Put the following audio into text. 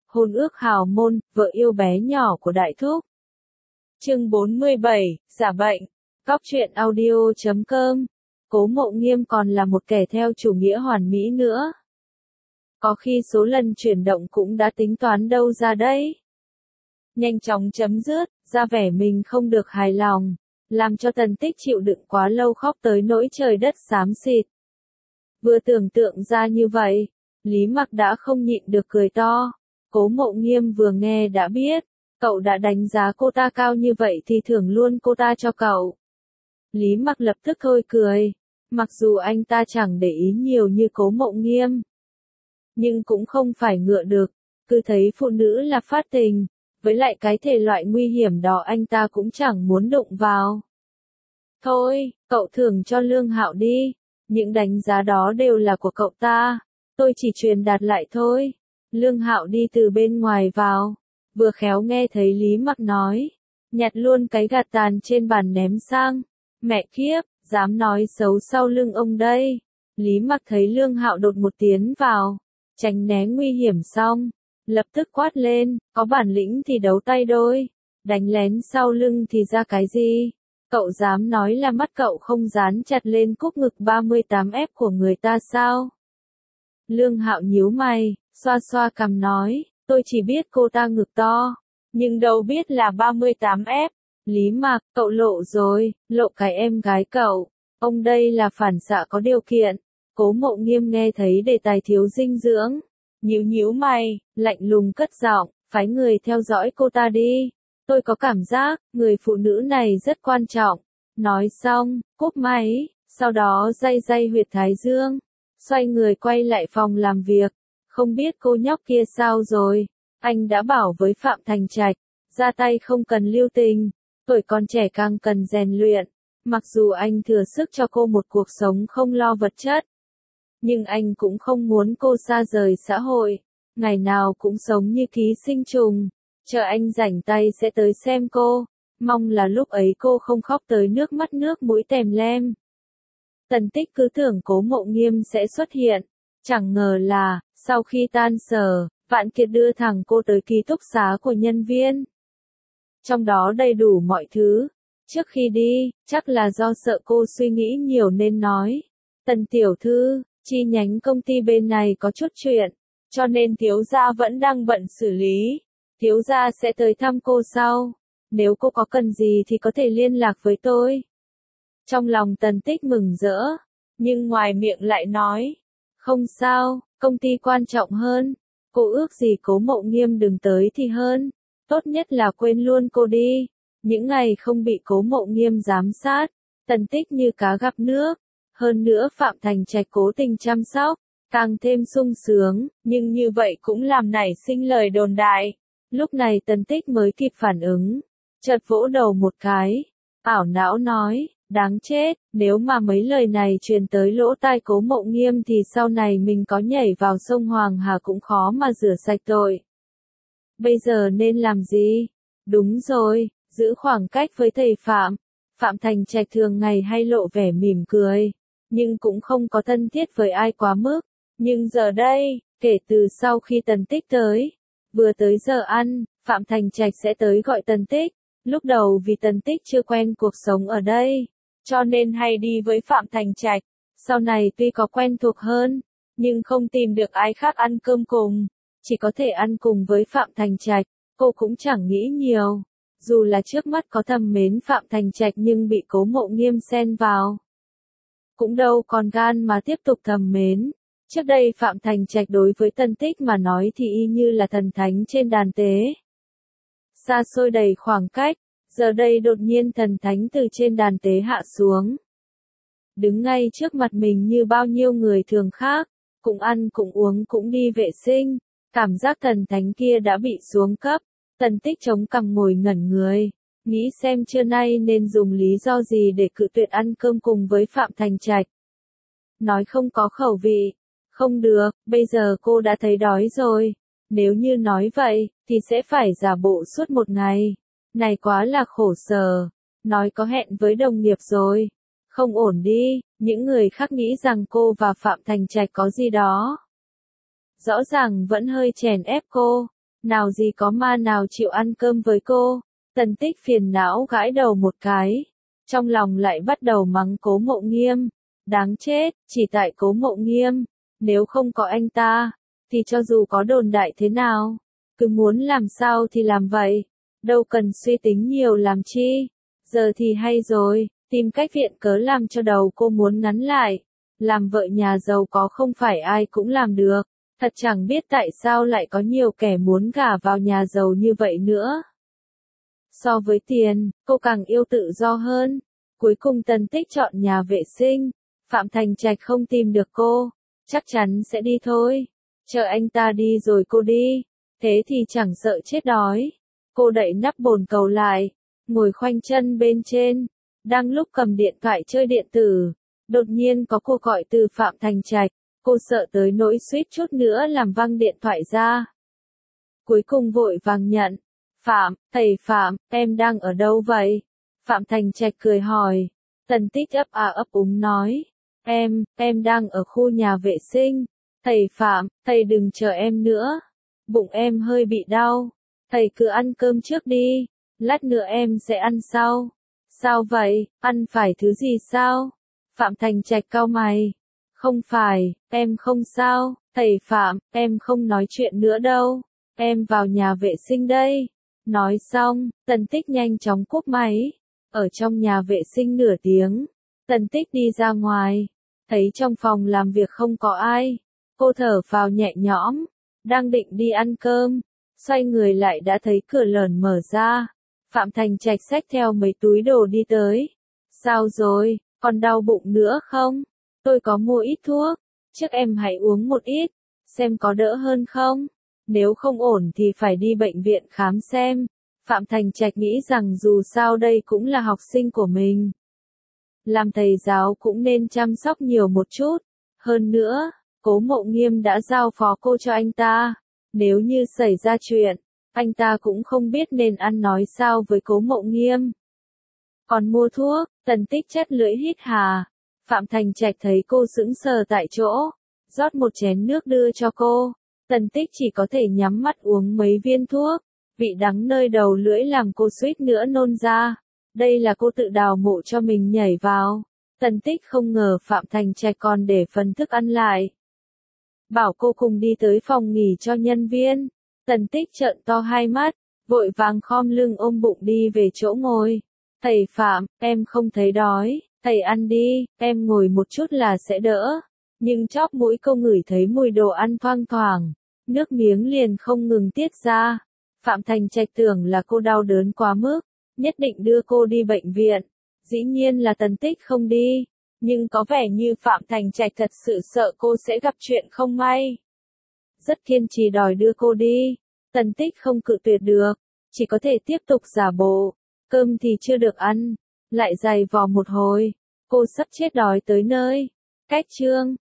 Hôn ước hào môn, vợ yêu bé nhỏ của Đại Thúc. Chương 47, giả bệnh. Cóc truyện audio.com. Cố Mộ Nghiêm còn là một kẻ theo chủ nghĩa hoàn mỹ nữa. Có khi số lần chuyển động cũng đã tính toán đâu ra đấy. Nhanh chóng chấm dứt, ra vẻ mình không được hài lòng, làm cho Tần Tích chịu đựng quá lâu khóc tới nỗi trời đất xám xịt. Vừa tưởng tượng ra như vậy, Lý Mặc đã không nhịn được cười to. Cố Mộ Nghiêm vừa nghe đã biết, cậu đã đánh giá cô ta cao như vậy thì thưởng luôn cô ta cho cậu. Lý Mặc lập tức thôi cười, mặc dù anh ta chẳng để ý nhiều như Cố Mộ Nghiêm, nhưng cũng không phải ngựa được, cứ thấy phụ nữ là phát tình, với lại cái thể loại nguy hiểm đó anh ta cũng chẳng muốn đụng vào. Thôi, cậu thưởng cho Lương Hạo đi, những đánh giá đó đều là của cậu ta, tôi chỉ truyền đạt lại thôi. Lương Hạo đi từ bên ngoài vào, vừa khéo nghe thấy Lý Mặc nói, nhặt luôn cái gạt tàn trên bàn ném sang. Mẹ kiếp, dám nói xấu sau lưng ông đây. Lý Mặc thấy Lương Hạo đột một tiến vào, tránh né nguy hiểm xong, lập tức quát lên, có bản lĩnh thì đấu tay đôi, đánh lén sau lưng thì ra cái gì? Cậu dám nói là mắt cậu không dán chặt lên cúc ngực 38F của người ta sao? Lương Hạo nhíu mày, xoa xoa cằm nói, tôi chỉ biết cô ta ngực to, nhưng đâu biết là 38F. Lý Mặc, cậu lộ rồi, lộ cái em gái cậu. Ông đây là phản xạ có điều kiện. Cố Mộ Nghiêm nghe thấy đề tài thiếu dinh dưỡng, nhíu mày, lạnh lùng cất giọng, phái người theo dõi cô ta đi. Tôi có cảm giác, người phụ nữ này rất quan trọng. Nói xong, cúp máy, sau đó day huyệt thái dương, xoay người quay lại phòng làm việc. Không biết cô nhóc kia sao rồi, anh đã bảo với Phạm Thành Trạch, ra tay không cần lưu tình, tuổi còn trẻ càng cần rèn luyện. Mặc dù anh thừa sức cho cô một cuộc sống không lo vật chất, nhưng anh cũng không muốn cô xa rời xã hội, ngày nào cũng sống như ký sinh trùng, chờ anh rảnh tay sẽ tới xem cô, mong là lúc ấy cô không khóc tới nước mắt nước mũi tèm lem. Tần Tích cứ tưởng Cố Mộ Nghiêm sẽ xuất hiện, chẳng ngờ là, sau khi tan sở, Vạn Kiệt đưa thẳng cô tới ký túc xá của nhân viên. Trong đó đầy đủ mọi thứ. Trước khi đi, chắc là do sợ cô suy nghĩ nhiều nên nói, Tần tiểu thư, chi nhánh công ty bên này có chút chuyện, cho nên thiếu gia vẫn đang bận xử lý. Thiếu gia sẽ tới thăm cô sau. Nếu cô có cần gì thì có thể liên lạc với tôi. Trong lòng Tần Tích mừng rỡ, nhưng ngoài miệng lại nói, không sao, công ty quan trọng hơn. Cô ước gì Cố Mộ Nghiêm đừng tới thì hơn. Tốt nhất là quên luôn cô đi. Những ngày không bị Cố Mộ Nghiêm giám sát, Tần Tích như cá gặp nước. Hơn nữa Phạm Thành Trạch cố tình chăm sóc, càng thêm sung sướng, nhưng như vậy cũng làm nảy sinh lời đồn đại. Lúc này Tần Tích mới kịp phản ứng, chợt vỗ đầu một cái, ảo não nói, đáng chết, nếu mà mấy lời này truyền tới lỗ tai Cố Mộ Nghiêm thì sau này mình có nhảy vào sông Hoàng Hà cũng khó mà rửa sạch tội. Bây giờ nên làm gì? Đúng rồi, giữ khoảng cách với thầy Phạm. Phạm Thành Trạch thường ngày hay lộ vẻ mỉm cười, nhưng cũng không có thân thiết với ai quá mức. Nhưng giờ đây, kể từ sau khi Tần Tích tới, vừa tới giờ ăn, Phạm Thành Trạch sẽ tới gọi Tần Tích. Lúc đầu vì Tần Tích chưa quen cuộc sống ở đây, cho nên hay đi với Phạm Thành Trạch. Sau này tuy có quen thuộc hơn, nhưng không tìm được ai khác ăn cơm cùng, chỉ có thể ăn cùng với Phạm Thành Trạch. Cô cũng chẳng nghĩ nhiều, dù là trước mắt có thầm mến Phạm Thành Trạch nhưng bị Cố Mộ Nghiêm xen vào, cũng đâu còn gan mà tiếp tục thầm mến. Trước đây Phạm Thành Trạch đối với Tần Tích mà nói thì y như là thần thánh trên đàn tế, xa xôi đầy khoảng cách. Giờ đây đột nhiên thần thánh từ trên đàn tế hạ xuống, đứng ngay trước mặt mình như bao nhiêu người thường khác, cũng ăn cũng uống cũng đi vệ sinh. Cảm giác thần thánh kia đã bị xuống cấp. Tần Tích chống cằm ngồi ngẩn người, nghĩ xem trưa nay nên dùng lý do gì để cự tuyệt ăn cơm cùng với Phạm Thành Trạch. Nói không có khẩu vị, không được, bây giờ cô đã thấy đói rồi. Nếu như nói vậy, thì sẽ phải giả bộ suốt một ngày. Này quá là khổ sở. Nói có hẹn với đồng nghiệp rồi. Không ổn đi, những người khác nghĩ rằng cô và Phạm Thành Trạch có gì đó. Rõ ràng vẫn hơi chèn ép cô. Nào gì có ma nào chịu ăn cơm với cô. Tần Tích phiền não gãi đầu một cái. Trong lòng lại bắt đầu mắng Cố Mộ Nghiêm. Đáng chết, chỉ tại Cố Mộ Nghiêm. Nếu không có anh ta, thì cho dù có đồn đại thế nào, cứ muốn làm sao thì làm vậy. Đâu cần suy tính nhiều làm chi. Giờ thì hay rồi, tìm cách viện cớ làm cho đầu cô muốn ngắn lại. Làm vợ nhà giàu có không phải ai cũng làm được. Thật chẳng biết tại sao lại có nhiều kẻ muốn gả vào nhà giàu như vậy nữa. So với tiền, cô càng yêu tự do hơn. Cuối cùng Tần Tích chọn nhà vệ sinh. Phạm Thành Trạch không tìm được cô, chắc chắn sẽ đi thôi. Chờ anh ta đi rồi cô đi. Thế thì chẳng sợ chết đói. Cô đậy nắp bồn cầu lại, ngồi khoanh chân bên trên. Đang lúc cầm điện thoại chơi điện tử, đột nhiên có cuộc gọi từ Phạm Thành Trạch. Cô sợ tới nỗi suýt chút nữa làm văng điện thoại ra. Cuối cùng vội vàng nhận. Thầy Phạm, em đang ở đâu vậy? Phạm Thành Trạch cười hỏi. Tần Tích ấp úng nói. Em đang ở khu nhà vệ sinh. Thầy Phạm, thầy đừng chờ em nữa. Bụng em hơi bị đau. Thầy cứ ăn cơm trước đi. Lát nữa em sẽ ăn sau. Sao vậy, ăn phải thứ gì sao? Phạm Thành Trạch cau mày. Không phải, em không sao. Thầy Phạm, em không nói chuyện nữa đâu. Em vào nhà vệ sinh đây. Nói xong, Tần Tích nhanh chóng cúp máy. Ở trong nhà vệ sinh nửa tiếng, Tần Tích đi ra ngoài. Thấy trong phòng làm việc không có ai. Cô thở phào nhẹ nhõm. Đang định đi ăn cơm. Xoay người lại đã thấy cửa lởn mở ra. Phạm Thành Trạch xách theo mấy túi đồ đi tới. Sao rồi, còn đau bụng nữa không? Tôi có mua ít thuốc. Trước em hãy uống một ít. Xem có đỡ hơn không? Nếu không ổn thì phải đi bệnh viện khám xem. Phạm Thành Trạch nghĩ rằng dù sao đây cũng là học sinh của mình. Làm thầy giáo cũng nên chăm sóc nhiều một chút. Hơn nữa, Cố Mộ Nghiêm đã giao phó cô cho anh ta. Nếu như xảy ra chuyện, anh ta cũng không biết nên ăn nói sao với Cố Mộ Nghiêm. Còn mua thuốc, Tần Tích chét lưỡi hít hà. Phạm Thành Trạch thấy cô sững sờ tại chỗ, rót một chén nước đưa cho cô. Tần Tích chỉ có thể nhắm mắt uống mấy viên thuốc. Vị đắng nơi đầu lưỡi làm cô suýt nữa nôn ra. Đây là cô tự đào mộ cho mình nhảy vào. Tần Tích không ngờ Phạm Thành Trạch còn để phần thức ăn lại. Bảo cô cùng đi tới phòng nghỉ cho nhân viên. Tần Tích trợn to hai mắt, vội vàng khom lưng ôm bụng đi về chỗ ngồi. Thầy Phạm, em không thấy đói, thầy ăn đi, em ngồi một chút là sẽ đỡ. Nhưng chóp mũi cô ngửi thấy mùi đồ ăn thoang thoảng, nước miếng liền không ngừng tiết ra. Phạm Thành Trạch tưởng là cô đau đớn quá mức, nhất định đưa cô đi bệnh viện. Dĩ nhiên là Tần Tích không đi, nhưng có vẻ như Phạm Thành Trạch thật sự sợ cô sẽ gặp chuyện không may. Rất kiên trì đòi đưa cô đi, Tần Tích không cự tuyệt được, chỉ có thể tiếp tục giả bộ. Cơm thì chưa được ăn, lại giày vò một hồi, cô sắp chết đói tới nơi. Cách chương